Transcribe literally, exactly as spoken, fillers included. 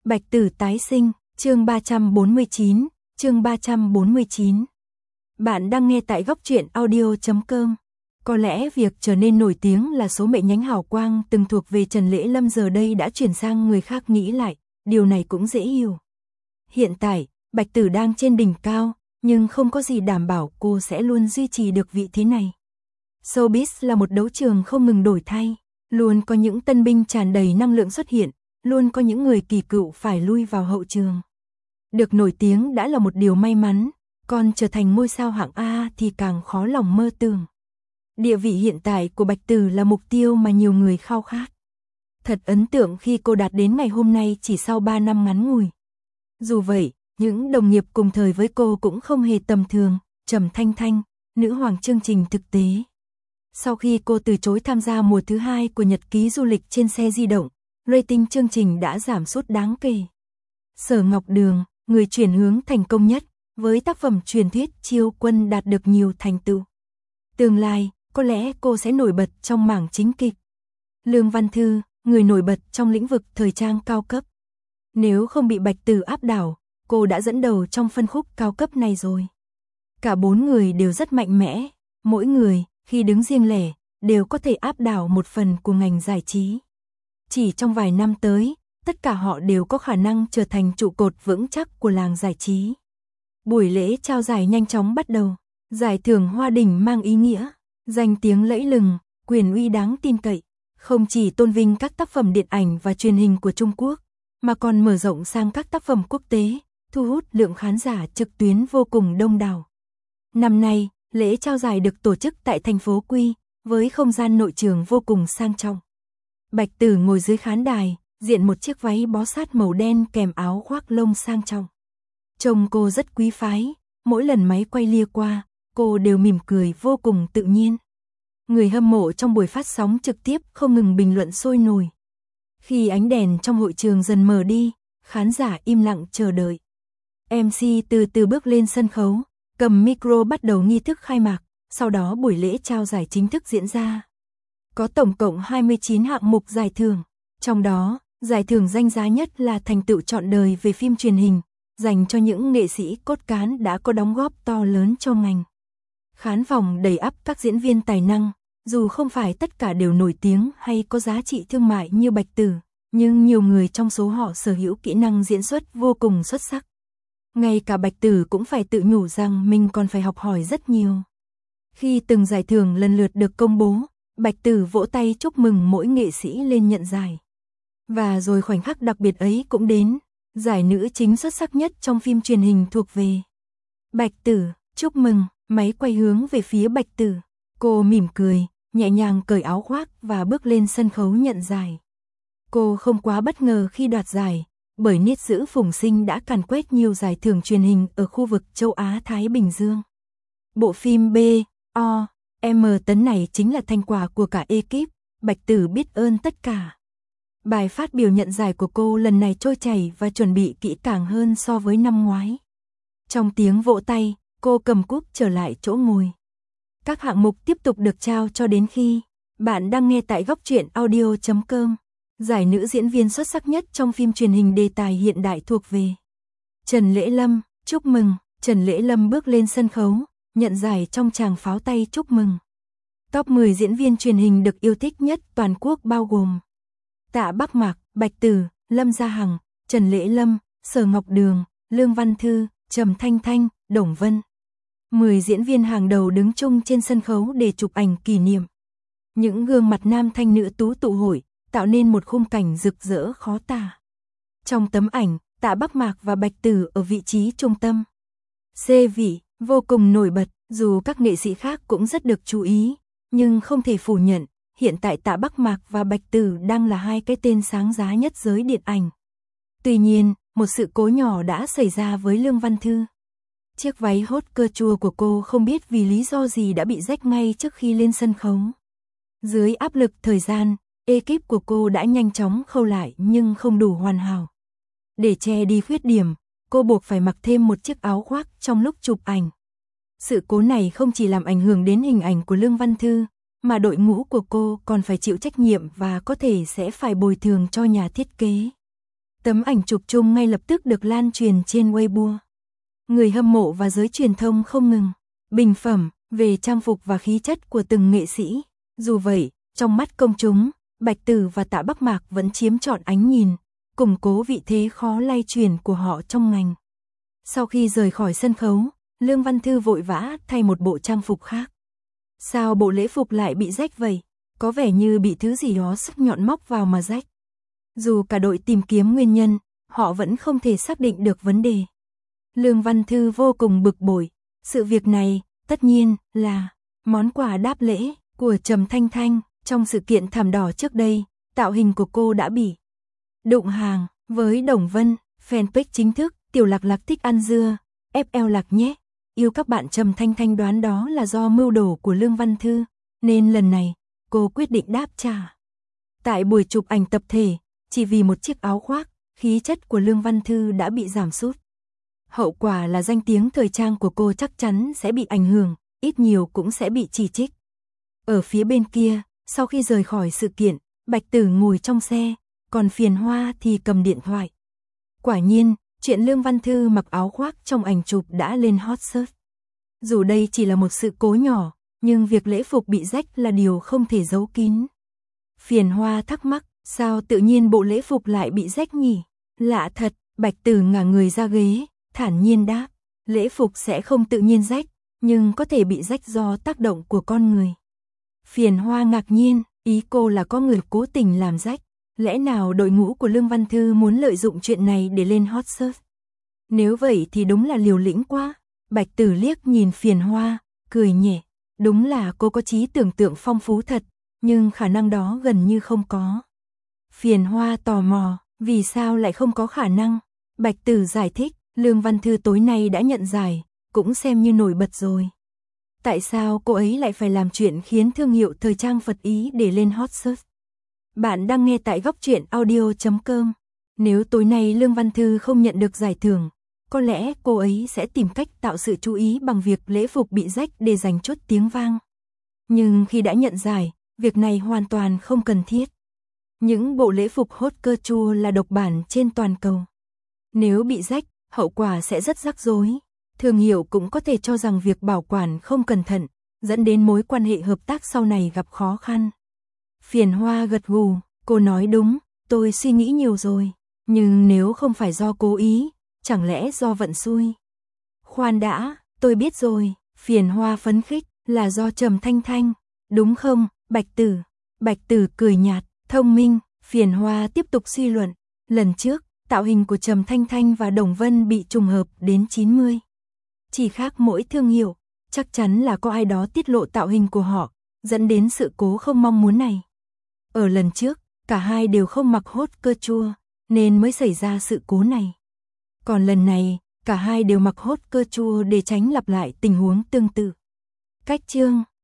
Bạch Tử tái sinh, chương ba trăm bốn mươi chín, chương ba trăm bốn mươi chín. Bạn đang nghe tại góc truyện audio chấm com. Có lẽ việc trở nên nổi tiếng là số mệnh nhánh hào quang từng thuộc về Trần Lễ Lâm giờ đây đã chuyển sang người khác nghĩ lại, điều này cũng dễ hiểu. Hiện tại, Bạch Tử đang trên đỉnh cao, nhưng không có gì đảm bảo cô sẽ luôn duy trì được vị thế này. Showbiz là một đấu trường không ngừng đổi thay, luôn có những tân binh tràn đầy năng lượng xuất hiện, luôn có những người kỳ cựu phải lui vào hậu trường. Được nổi tiếng đã là một điều may mắn, còn trở thành ngôi sao hạng A thì càng khó lòng mơ tưởng. Địa vị hiện tại của Bạch Tử là mục tiêu mà nhiều người khao khát. Thật ấn tượng khi cô đạt đến ngày hôm nay chỉ sau ba năm ngắn ngủi. Dù vậy, những đồng nghiệp cùng thời với cô cũng không hề tầm thường, Trầm Thanh Thanh, nữ hoàng chương trình thực tế. Sau khi cô từ chối tham gia mùa thứ hai của nhật ký du lịch trên xe di động, rating chương trình đã giảm sút đáng kể. Sở Ngọc Đường, người chuyển hướng thành công nhất, với tác phẩm truyền thuyết Chiêu Quân đạt được nhiều thành tựu. Tương lai, có lẽ cô sẽ nổi bật trong mảng chính kịch. Lương Văn Thư, người nổi bật trong lĩnh vực thời trang cao cấp. Nếu không bị Bạch Tử áp đảo, cô đã dẫn đầu trong phân khúc cao cấp này rồi. Cả bốn người đều rất mạnh mẽ, mỗi người, khi đứng riêng lẻ, đều có thể áp đảo một phần của ngành giải trí. Chỉ trong vài năm tới, tất cả họ đều có khả năng trở thành trụ cột vững chắc của làng giải trí. Buổi lễ trao giải nhanh chóng bắt đầu. Giải thưởng Hoa Đỉnh mang ý nghĩa, danh tiếng lẫy lừng, quyền uy đáng tin cậy, không chỉ tôn vinh các tác phẩm điện ảnh và truyền hình của Trung Quốc, mà còn mở rộng sang các tác phẩm quốc tế, thu hút lượng khán giả trực tuyến vô cùng đông đảo. Năm nay, lễ trao giải được tổ chức tại thành phố Quy, với không gian nội trường vô cùng sang trọng. Bạch Tử ngồi dưới khán đài, diện một chiếc váy bó sát màu đen kèm áo khoác lông sang trọng. Trông cô rất quý phái, mỗi lần máy quay lia qua, cô đều mỉm cười vô cùng tự nhiên. Người hâm mộ trong buổi phát sóng trực tiếp không ngừng bình luận sôi nổi. Khi ánh đèn trong hội trường dần mờ đi, khán giả im lặng chờ đợi. em xê từ từ bước lên sân khấu, cầm micro bắt đầu nghi thức khai mạc, sau đó buổi lễ trao giải chính thức diễn ra. Có tổng cộng hai mươi chín hạng mục giải thưởng, trong đó, giải thưởng danh giá nhất là thành tựu trọn đời về phim truyền hình, dành cho những nghệ sĩ cốt cán đã có đóng góp to lớn cho ngành. Khán phòng đầy ắp các diễn viên tài năng, dù không phải tất cả đều nổi tiếng hay có giá trị thương mại như Bạch Tử, nhưng nhiều người trong số họ sở hữu kỹ năng diễn xuất vô cùng xuất sắc. Ngay cả Bạch Tử cũng phải tự nhủ rằng mình còn phải học hỏi rất nhiều. Khi từng giải thưởng lần lượt được công bố, Bạch Tử vỗ tay chúc mừng mỗi nghệ sĩ lên nhận giải. Và rồi khoảnh khắc đặc biệt ấy cũng đến, giải nữ chính xuất sắc nhất trong phim truyền hình thuộc về Bạch Tử. Chúc mừng, máy quay hướng về phía Bạch Tử. Cô mỉm cười, nhẹ nhàng cởi áo khoác và bước lên sân khấu nhận giải. Cô không quá bất ngờ khi đoạt giải, bởi Niết Dữ Phùng Sinh đã càn quét nhiều giải thưởng truyền hình ở khu vực châu Á-Thái Bình Dương. Bộ phim B O M tấn này chính là thành quả của cả ekip, Bạch Tử biết ơn tất cả. Bài phát biểu nhận giải của cô lần này trôi chảy và chuẩn bị kỹ càng hơn so với năm ngoái. Trong tiếng vỗ tay, cô cầm cúp trở lại chỗ ngồi. Các hạng mục tiếp tục được trao cho đến khi bạn đang nghe tại góc truyện audio chấm com. Giải nữ diễn viên xuất sắc nhất trong phim truyền hình đề tài hiện đại thuộc về Trần Lễ Lâm. Chúc mừng, Trần Lễ Lâm bước lên sân khấu, nhận giải trong tràng pháo tay chúc mừng. Top mười diễn viên truyền hình được yêu thích nhất toàn quốc bao gồm Tạ Bắc Mạc, Bạch Tử, Lâm Gia Hằng, Trần Lễ Lâm, Sở Ngọc Đường, Lương Văn Thư, Trầm Thanh Thanh, Đồng Vân. mười diễn viên hàng đầu đứng chung trên sân khấu để chụp ảnh kỷ niệm. Những gương mặt nam thanh nữ tú tụ hội, tạo nên một khung cảnh rực rỡ khó tả. Trong tấm ảnh, Tạ Bắc Mạc và Bạch Tử ở vị trí trung tâm. C vị, vô cùng nổi bật, dù các nghệ sĩ khác cũng rất được chú ý, nhưng không thể phủ nhận, hiện tại Tạ Bắc Mạc và Bạch Tử đang là hai cái tên sáng giá nhất giới điện ảnh. Tuy nhiên, một sự cố nhỏ đã xảy ra với Lương Văn Thư. Chiếc váy hốt cơ chua của cô không biết vì lý do gì đã bị rách ngay trước khi lên sân khấu. Dưới áp lực thời gian, ekip của cô đã nhanh chóng khâu lại nhưng không đủ hoàn hảo. Để che đi khuyết điểm, cô buộc phải mặc thêm một chiếc áo khoác trong lúc chụp ảnh. Sự cố này không chỉ làm ảnh hưởng đến hình ảnh của Lương Văn Thư, mà đội ngũ của cô còn phải chịu trách nhiệm và có thể sẽ phải bồi thường cho nhà thiết kế. Tấm ảnh chụp chung ngay lập tức được lan truyền trên Weibo. Người hâm mộ và giới truyền thông không ngừng bình phẩm về trang phục và khí chất của từng nghệ sĩ. Dù vậy, trong mắt công chúng, Bạch Tử và Tạ Bắc Mạc vẫn chiếm trọn ánh nhìn, củng cố vị thế khó lay chuyển của họ trong ngành. Sau khi rời khỏi sân khấu, Lương Văn Thư vội vã thay một bộ trang phục khác. Sao bộ lễ phục lại bị rách vậy? Có vẻ như bị thứ gì đó sắc nhọn móc vào mà rách. Dù cả đội tìm kiếm nguyên nhân, họ vẫn không thể xác định được vấn đề. Lương Văn Thư vô cùng bực bội. Sự việc này, tất nhiên, là món quà đáp lễ của Trầm Thanh Thanh. Trong sự kiện thảm đỏ trước đây, tạo hình của cô đã bị đụng hàng với Đồng Vân. Fanpage chính thức, Tiểu Lạc Lạc thích ăn dưa, ép lờ Lạc nhé. Yêu các bạn. Trầm Thanh Thanh đoán đó là do mưu đồ của Lương Văn Thư, nên lần này, cô quyết định đáp trả. Tại buổi chụp ảnh tập thể, chỉ vì một chiếc áo khoác, khí chất của Lương Văn Thư đã bị giảm sút. Hậu quả là danh tiếng thời trang của cô chắc chắn sẽ bị ảnh hưởng, ít nhiều cũng sẽ bị chỉ trích. Ở phía bên kia, sau khi rời khỏi sự kiện, Bạch Tử ngồi trong xe, còn Phiền Hoa thì cầm điện thoại. Quả nhiên, chuyện Lương Văn Thư mặc áo khoác trong ảnh chụp đã lên hot search. Dù đây chỉ là một sự cố nhỏ, nhưng việc lễ phục bị rách là điều không thể giấu kín. Phiền Hoa thắc mắc, sao tự nhiên bộ lễ phục lại bị rách nhỉ? Lạ thật. Bạch Tử ngả người ra ghế, thản nhiên đáp, lễ phục sẽ không tự nhiên rách, nhưng có thể bị rách do tác động của con người. Phiền Hoa ngạc nhiên, ý cô là có người cố tình làm rách. Lẽ nào đội ngũ của Lương Văn Thư muốn lợi dụng chuyện này để lên hot search? Nếu vậy thì đúng là liều lĩnh quá. Bạch Tử liếc nhìn Phiền Hoa, cười nhẹ. Đúng là cô có trí tưởng tượng phong phú thật, nhưng khả năng đó gần như không có. Phiền Hoa tò mò, vì sao lại không có khả năng? Bạch Tử giải thích, Lương Văn Thư tối nay đã nhận giải, cũng xem như nổi bật rồi. Tại sao cô ấy lại phải làm chuyện khiến thương hiệu thời trang Phật Ý để lên hot search? Bạn đang nghe tại góc truyện audio chấm com. Nếu tối nay Lương Văn Thư không nhận được giải thưởng, có lẽ cô ấy sẽ tìm cách tạo sự chú ý bằng việc lễ phục bị rách để giành chút tiếng vang. Nhưng khi đã nhận giải, việc này hoàn toàn không cần thiết. Những bộ lễ phục haute couture là độc bản trên toàn cầu. Nếu bị rách, hậu quả sẽ rất rắc rối. Thương hiệu cũng có thể cho rằng việc bảo quản không cẩn thận, dẫn đến mối quan hệ hợp tác sau này gặp khó khăn. Phiền Hoa gật gù, cô nói đúng, tôi suy nghĩ nhiều rồi. Nhưng nếu không phải do cố ý, chẳng lẽ do vận xui? Khoan đã, tôi biết rồi. Phiền Hoa phấn khích, là do Trầm Thanh Thanh, đúng không, Bạch Tử? Bạch Tử cười nhạt, thông minh. Phiền Hoa tiếp tục suy luận. Lần trước, tạo hình của Trầm Thanh Thanh và Đồng Vân bị trùng hợp đến chín mươi. Chỉ khác mỗi thương hiệu, chắc chắn là có ai đó tiết lộ tạo hình của họ, dẫn đến sự cố không mong muốn này. Ở lần trước, cả hai đều không mặc haute couture, nên mới xảy ra sự cố này. Còn lần này, cả hai đều mặc haute couture để tránh lặp lại tình huống tương tự. Cách chương